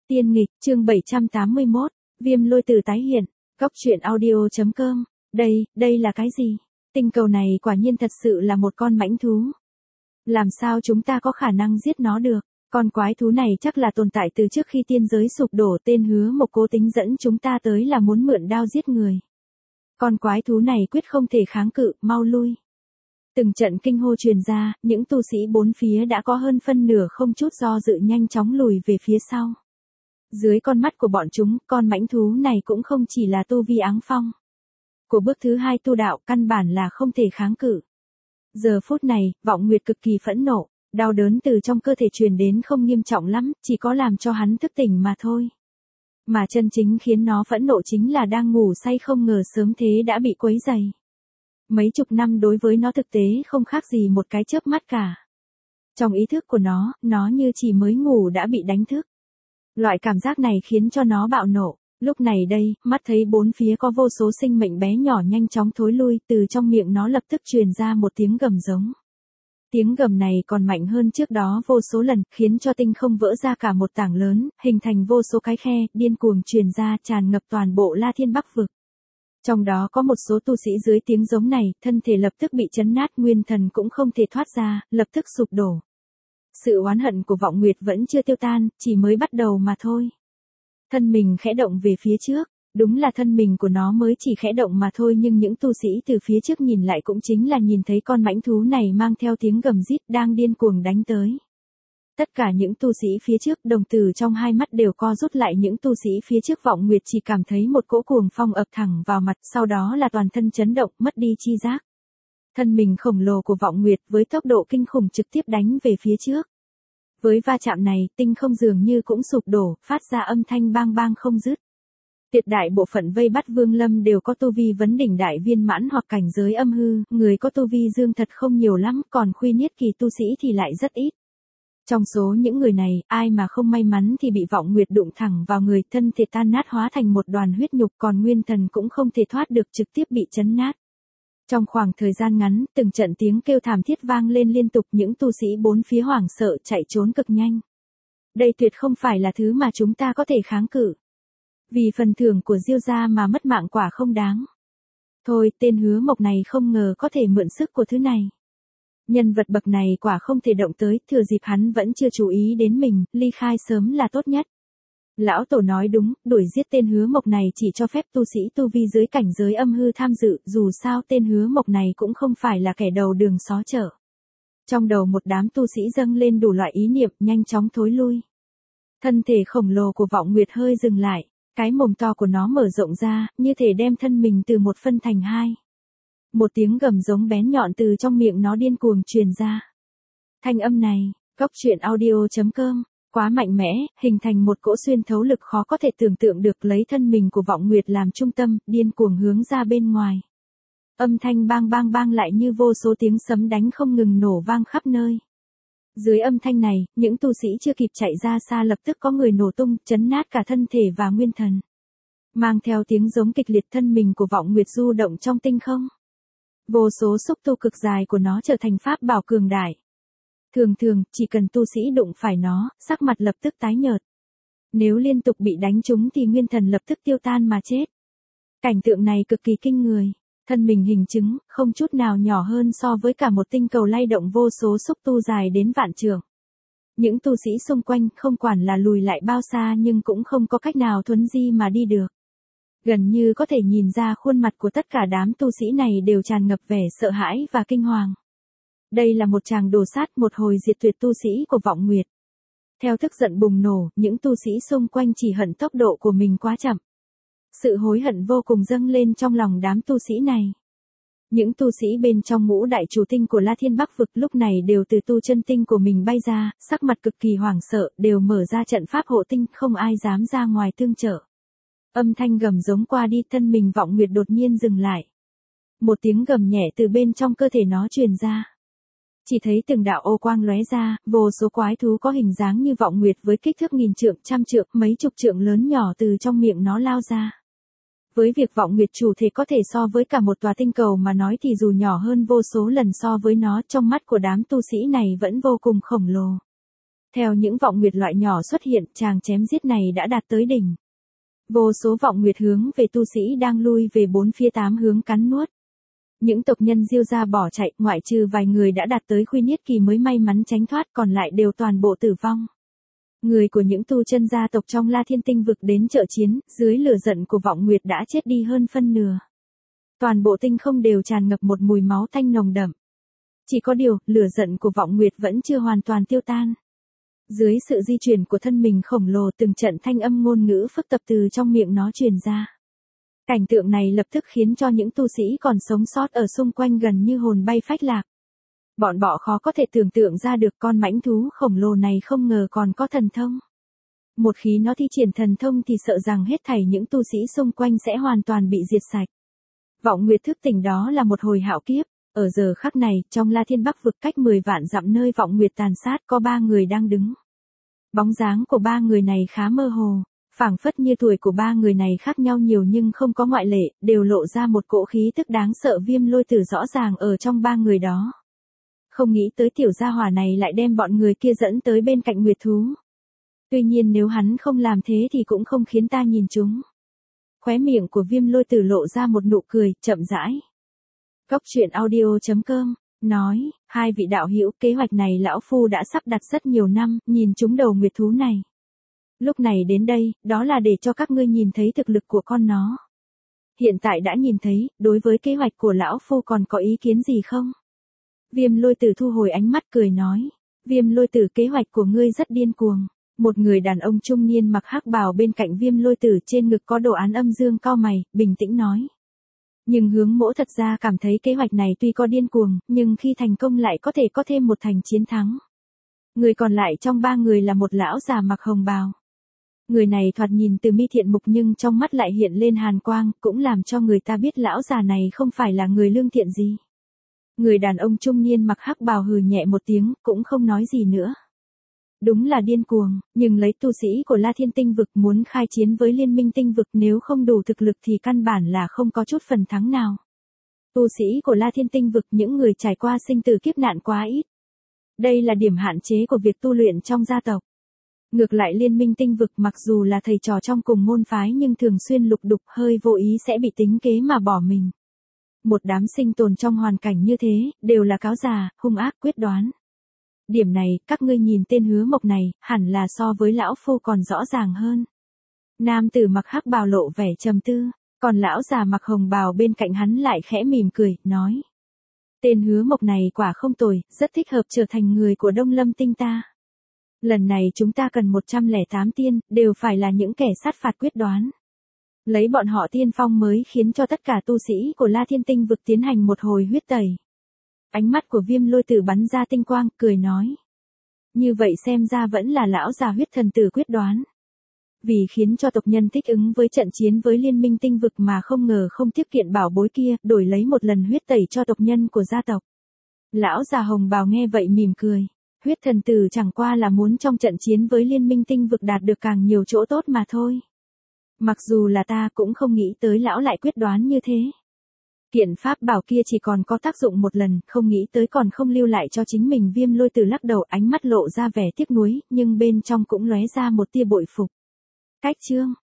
Tiên nghịch, chương 781, Viêm lôi tử tái hiện, góc truyện audio.com. Đây là cái gì? Tinh cầu này quả nhiên thật sự là một con mãnh thú. Làm sao chúng ta có khả năng giết nó được? Con quái thú này chắc là tồn tại từ trước khi tiên giới sụp đổ, tên Hứa Mộc cố tính dẫn chúng ta tới là muốn mượn đao giết người. Con quái thú này quyết không thể kháng cự, mau lui. Từng trận kinh hô truyền ra, những tu sĩ bốn phía đã có hơn phân nửa không chút do dự nhanh chóng lùi về phía sau. Dưới con mắt của bọn chúng, con mãnh thú này cũng không chỉ là tu vi áng phong. Của bước thứ hai tu đạo căn bản là không thể kháng cự. Giờ phút này, Vọng Nguyệt cực kỳ phẫn nộ, đau đớn từ trong cơ thể truyền đến không nghiêm trọng lắm, chỉ có làm cho hắn thức tỉnh mà thôi. Mà chân chính khiến nó phẫn nộ chính là đang ngủ say không ngờ sớm thế đã bị quấy rầy. Mấy chục năm đối với nó thực tế không khác gì một cái chớp mắt cả. Trong ý thức của nó như chỉ mới ngủ đã bị đánh thức. Loại cảm giác này khiến cho nó bạo nộ. Lúc này đây, mắt thấy bốn phía có vô số sinh mệnh bé nhỏ nhanh chóng thối lui, từ trong miệng nó lập tức truyền ra một tiếng gầm giống. Tiếng gầm này còn mạnh hơn trước đó vô số lần, khiến cho tinh không vỡ ra cả một tảng lớn, hình thành vô số cái khe, điên cuồng truyền ra tràn ngập toàn bộ La Thiên Bắc vực. Trong đó có một số tu sĩ dưới tiếng giống này, thân thể lập tức bị chấn nát, nguyên thần cũng không thể thoát ra, lập tức sụp đổ. Sự oán hận của Vọng Nguyệt vẫn chưa tiêu tan, chỉ mới bắt đầu mà thôi. Thân mình khẽ động về phía trước, đúng là thân mình của nó mới chỉ khẽ động mà thôi, nhưng những tu sĩ từ phía trước nhìn lại cũng chính là nhìn thấy con mãnh thú này mang theo tiếng gầm rít đang điên cuồng đánh tới. Tất cả những tu sĩ phía trước đồng tử trong hai mắt đều co rút lại, những tu sĩ phía trước Vọng Nguyệt chỉ cảm thấy một cỗ cuồng phong ập thẳng vào mặt, sau đó là toàn thân chấn động, mất đi chi giác. Thân mình khổng lồ của Vọng Nguyệt với tốc độ kinh khủng trực tiếp đánh về phía trước. Với va chạm này, tinh không dường như cũng sụp đổ, phát ra âm thanh bang bang không dứt. Tuyệt đại bộ phận vây bắt Vương Lâm đều có tu vi vấn đỉnh đại viên mãn hoặc cảnh giới âm hư, người có tu vi dương thật không nhiều lắm, còn khuy niết kỳ tu sĩ thì lại rất ít. Trong số những người này, ai mà không may mắn thì bị Vọng Nguyệt đụng thẳng vào người, thân thể tan nát hóa thành một đoàn huyết nhục, còn nguyên thần cũng không thể thoát được, trực tiếp bị chấn nát. Trong khoảng thời gian ngắn, từng trận tiếng kêu thảm thiết vang lên liên tục, những tu sĩ bốn phía hoảng sợ chạy trốn cực nhanh. Đây tuyệt không phải là thứ mà chúng ta có thể kháng cự. Vì phần thưởng của Diêu gia mà mất mạng quả không đáng. Thôi, tên Hứa Mộc này không ngờ có thể mượn sức của thứ này. Nhân vật bậc này quả không thể động tới, thừa dịp hắn vẫn chưa chú ý đến mình, ly khai sớm là tốt nhất. Lão Tổ nói đúng, đuổi giết tên Hứa Mộc này chỉ cho phép tu sĩ tu vi dưới cảnh giới âm hư tham dự, dù sao tên Hứa Mộc này cũng không phải là kẻ đầu đường xó chợ. Trong đầu một đám tu sĩ dâng lên đủ loại ý niệm, nhanh chóng thối lui. Thân thể khổng lồ của Vọng Nguyệt hơi dừng lại, cái mồm to của nó mở rộng ra, như thể đem thân mình từ một phân thành hai. Một tiếng gầm giống bén nhọn từ trong miệng nó điên cuồng truyền ra. Thanh âm này, góc truyện audio.com. Quá mạnh mẽ, hình thành một cỗ xuyên thấu lực khó có thể tưởng tượng được, lấy thân mình của Vọng Nguyệt làm trung tâm, điên cuồng hướng ra bên ngoài. Âm thanh bang bang bang lại như vô số tiếng sấm đánh không ngừng nổ vang khắp nơi. Dưới âm thanh này, những tu sĩ chưa kịp chạy ra xa lập tức có người nổ tung, chấn nát cả thân thể và nguyên thần. Mang theo tiếng giống kịch liệt, thân mình của Vọng Nguyệt du động trong tinh không. Vô số xúc tu cực dài của nó trở thành pháp bảo cường đại. Thường, chỉ cần tu sĩ đụng phải nó, sắc mặt lập tức tái nhợt. Nếu liên tục bị đánh trúng thì nguyên thần lập tức tiêu tan mà chết. Cảnh tượng này cực kỳ kinh người. Thân mình hình trứng, không chút nào nhỏ hơn so với cả một tinh cầu lay động vô số xúc tu dài đến vạn trượng. Những tu sĩ xung quanh không quản là lùi lại bao xa nhưng cũng không có cách nào thuấn di mà đi được. Gần như có thể nhìn ra khuôn mặt của tất cả đám tu sĩ này đều tràn ngập vẻ sợ hãi và kinh hoàng. Đây là một tràng đồ sát, một hồi diệt tuyệt tu sĩ của Vọng Nguyệt. Theo tức giận bùng nổ, những tu sĩ xung quanh chỉ hận tốc độ của mình quá chậm. Sự hối hận vô cùng dâng lên trong lòng đám tu sĩ này. Những tu sĩ bên trong ngũ đại chủ tinh của La Thiên Bắc vực lúc này đều từ tu chân tinh của mình bay ra, sắc mặt cực kỳ hoảng sợ, đều mở ra trận pháp hộ tinh, không ai dám ra ngoài tương trợ. Âm thanh gầm giống qua đi, thân mình Vọng Nguyệt đột nhiên dừng lại. Một tiếng gầm nhẹ từ bên trong cơ thể nó truyền ra. Chỉ thấy từng đạo ô quang lóe ra, vô số quái thú có hình dáng như Vọng Nguyệt với kích thước nghìn trượng, trăm trượng, mấy chục trượng lớn nhỏ từ trong miệng nó lao ra. Với việc Vọng Nguyệt chủ thể có thể so với cả một tòa tinh cầu mà nói thì dù nhỏ hơn vô số lần so với nó, trong mắt của đám tu sĩ này vẫn vô cùng khổng lồ. Theo những vọng nguyệt loại nhỏ xuất hiện, tràng chém giết này đã đạt tới đỉnh. Vô số vọng nguyệt hướng về tu sĩ đang lui về bốn phía tám hướng cắn nuốt. Những tộc nhân Diêu gia bỏ chạy, ngoại trừ vài người đã đạt tới Khuyên Niết kỳ mới may mắn tránh thoát, còn lại đều toàn bộ tử vong. Người của những tu chân gia tộc trong La Thiên Tinh vực đến trợ chiến, dưới lửa giận của vọng nguyệt đã chết đi hơn phân nửa. Toàn bộ tinh không đều tràn ngập một mùi máu tanh nồng đậm. Chỉ có điều, lửa giận của vọng nguyệt vẫn chưa hoàn toàn tiêu tan. Dưới sự di chuyển của thân mình khổng lồ, từng trận thanh âm ngôn ngữ phức tạp từ trong miệng nó truyền ra. Cảnh tượng này lập tức khiến cho những tu sĩ còn sống sót ở xung quanh gần như hồn bay phách lạc. Bọn họ khó có thể tưởng tượng ra được con mãnh thú khổng lồ này không ngờ còn có thần thông. Một khi nó thi triển thần thông thì sợ rằng hết thảy những tu sĩ xung quanh sẽ hoàn toàn bị diệt sạch. Vọng nguyệt thức tỉnh đó là một hồi hạo kiếp. Ở giờ khắc này, trong La Thiên Bắc vực cách 10 vạn dặm nơi vọng nguyệt tàn sát có 3 người đang đứng. Bóng dáng của 3 người này khá mơ hồ, phảng phất như tuổi của 3 người này khác nhau nhiều nhưng không có ngoại lệ, đều lộ ra một cỗ khí tức đáng sợ. Viêm Lôi Tử rõ ràng ở trong 3 người đó. Không nghĩ tới tiểu gia hỏa này lại đem bọn người kia dẫn tới bên cạnh nguyệt thú. Tuy nhiên nếu hắn không làm thế thì cũng không khiến ta nhìn chúng. Khóe miệng của Viêm Lôi Tử lộ ra một nụ cười, chậm rãi. Góc truyện audio.com nói, hai vị đạo hữu, kế hoạch này lão phu đã sắp đặt rất nhiều năm, nhìn chúng đầu nguyệt thú này. Lúc này đến đây, đó là để cho các ngươi nhìn thấy thực lực của con nó. Hiện tại đã nhìn thấy, đối với kế hoạch của lão phu còn có ý kiến gì không? Viêm Lôi Tử thu hồi ánh mắt cười nói, Viêm Lôi Tử, kế hoạch của ngươi rất điên cuồng. Một người đàn ông trung niên mặc hắc bào bên cạnh Viêm Lôi Tử, trên ngực có đồ án âm dương cau mày, bình tĩnh nói. Nhưng Hướng Mỗ thật ra cảm thấy kế hoạch này tuy có điên cuồng, nhưng khi thành công lại có thể có thêm một thành chiến thắng. Người còn lại trong 3 người là một lão già mặc hồng bào. Người này thoạt nhìn từ mi thiện mục nhưng trong mắt lại hiện lên hàn quang, cũng làm cho người ta biết lão già này không phải là người lương thiện gì. Người đàn ông trung niên mặc hắc bào hừ nhẹ một tiếng, cũng không nói gì nữa. Đúng là điên cuồng, nhưng lấy tu sĩ của La Thiên Tinh vực muốn khai chiến với Liên minh Tinh vực nếu không đủ thực lực thì căn bản là không có chút phần thắng nào. Tu sĩ của La Thiên Tinh vực, những người trải qua sinh tử kiếp nạn quá ít. Đây là điểm hạn chế của việc tu luyện trong gia tộc. Ngược lại Liên minh Tinh vực mặc dù là thầy trò trong cùng môn phái nhưng thường xuyên lục đục, hơi vô ý sẽ bị tính kế mà bỏ mình. Một đám sinh tồn trong hoàn cảnh như thế, đều là cáo già, hung ác quyết đoán. Điểm này, các ngươi nhìn tên Hứa Mộc này, hẳn là so với lão phu còn rõ ràng hơn. Nam tử mặc hắc bào lộ vẻ trầm tư, còn lão già mặc hồng bào bên cạnh hắn lại khẽ mỉm cười, nói. Tên Hứa Mộc này quả không tồi, rất thích hợp trở thành người của Đông Lâm Tinh ta. Lần này chúng ta cần 108 tiên, đều phải là những kẻ sát phạt quyết đoán. Lấy bọn họ tiên phong mới khiến cho tất cả tu sĩ của La Thiên Tinh vực tiến hành một hồi huyết tẩy. Ánh mắt của Viêm Lôi Tử bắn ra tinh quang, cười nói. Như vậy xem ra vẫn là lão già huyết thần tử quyết đoán. Vì khiến cho tộc nhân thích ứng với trận chiến với Liên minh Tinh vực mà không ngờ không tiếp kiện bảo bối kia, đổi lấy một lần huyết tẩy cho tộc nhân của gia tộc. Lão già hồng bào nghe vậy mỉm cười. Huyết thần tử chẳng qua là muốn trong trận chiến với Liên minh Tinh vực đạt được càng nhiều chỗ tốt mà thôi. Mặc dù là ta cũng không nghĩ tới lão lại quyết đoán như thế. Kiện pháp bảo kia chỉ còn có tác dụng một lần, không nghĩ tới còn không lưu lại cho chính mình. Viêm Lôi Tử lắc đầu, ánh mắt lộ ra vẻ tiếc nuối, nhưng bên trong cũng lóe ra một tia bội phục. Cách chương